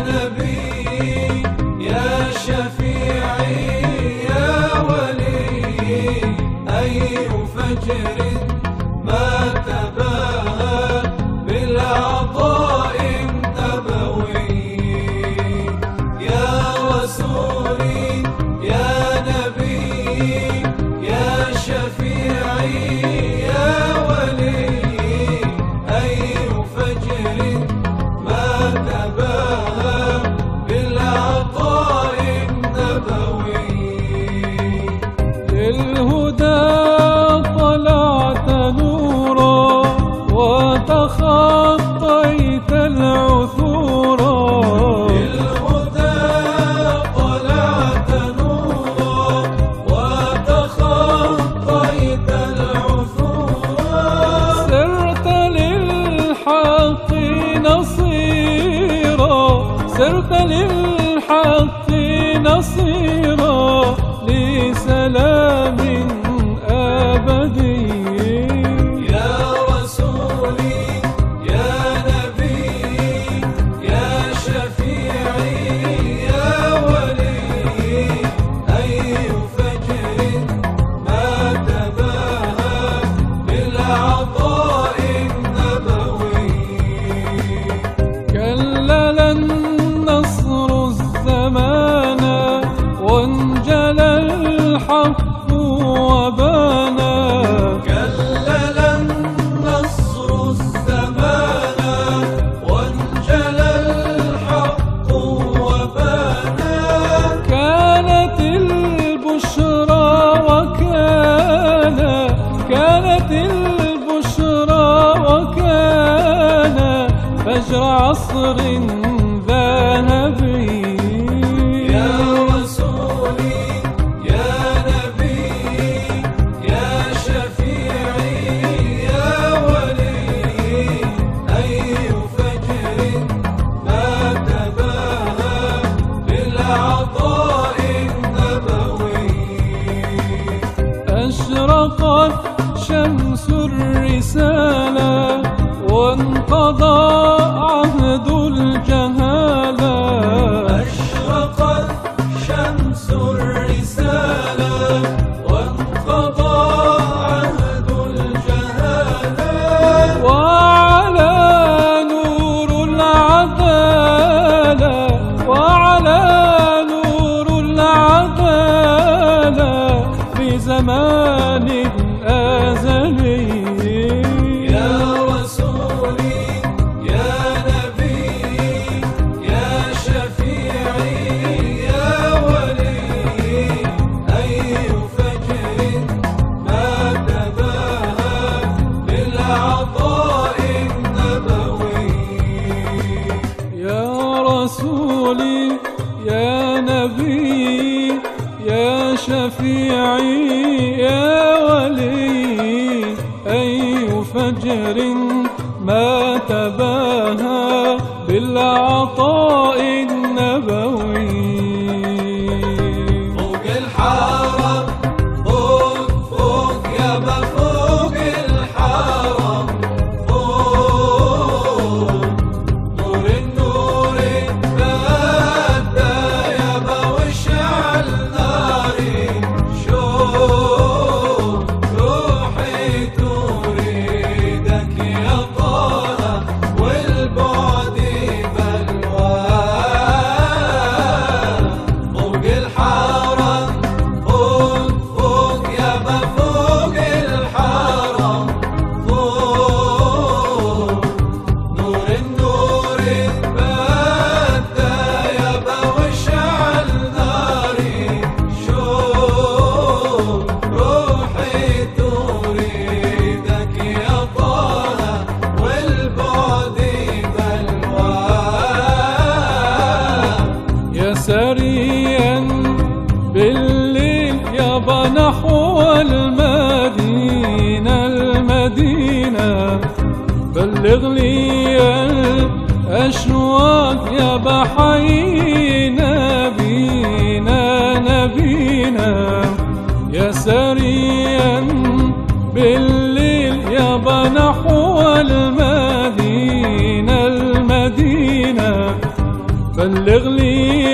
نبي يا شفيعي يا ولي، أي فجر ما تباهى بالعطاء النبوي. يا رسولي يا نبي يا شفيعي يا ولي، أي فجر ما تباهى بالعطاء النبوي. للهدى طلعت نورا وتخطيت العثورا، للهدى طلعت نورا وتخطيت العثورا، سرت للحق نصيرا، سرت للحق نصيرا لسلام أبدي. يا رسولي يا نبي يا شفيعي يا ولي، أي فجر ما تباهى بالعطاء النبوي. كلل النصر الزمان وانجلى الحق وبانا، كلل النصر الزمان وانجلى الحق وبانا، كانت البشرى كانت البشرى وكان فجر عصر ذهبي. يا رسولي يا نبي يا شفيعي يا ولي، أي فجر ما تباهى بالعطاء النبوي. أشرقت شمس الرسالة وانقضى عهد الجهالة، أشرقت شمس الرسالة وانقضى عهد الجهالة، وعلى نور العدالة، وعلى نور العدالة في زمان أزلي. يا رسولي يا نبي يا شفيعي يا ولي، أي فجر ما تباهى بالعطاء النبوي. يا رسولي يا نبي يا شفيعي يا ولي، أي فجر ما تباهى بالعطاء النبوي. فوق الحرم فوق فوق يابا فوق الحرم، فوق نور النور بدا يابا واشعل ناري، شوف روحي تريدك يا طه والبعد بلوان. فوق الحرم فوق فوق يابا فوق الحرم، فوق نور النور بدا يابا واشعل ناري، شوف روحي تريدك يا طه والبعد بلوان. يا سريا بالليل يابا نحو المدينة، المدينة بلغ لي الأشواق يابا حي نبينا، نبينا. يا سريا بالليل يابا نحو المدينة، المدينة بلغ بلغ لي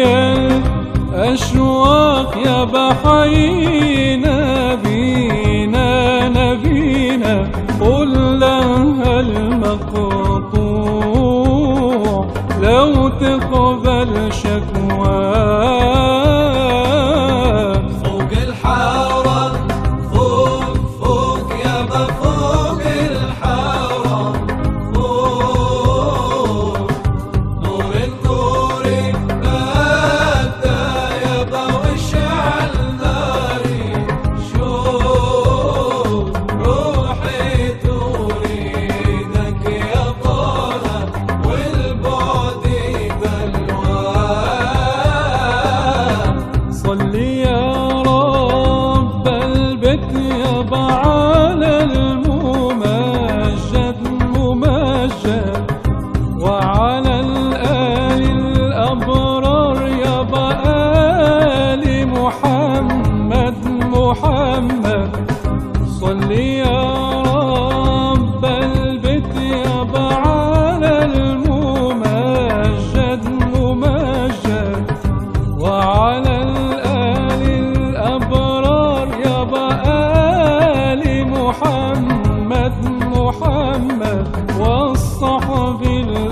الأشواق يا بحينا بينا نبينا قل لها المقطوع لو تقبل شكواك. فوق الحارة فوق فوق يابا فوق الحارة فوق نور النور بدا يابا واشعل ناري شوف روحي تريدك يا طه والبعد بلوان. صلي يا رب البيت يابا على الممجد ممجد وعلى الآل الأبرار يابا آل محمد محمد. صلي يا رب البيت يابا على الممجد ممجد وعلى الآل الأبرار يابا آل محمد محمد والصحب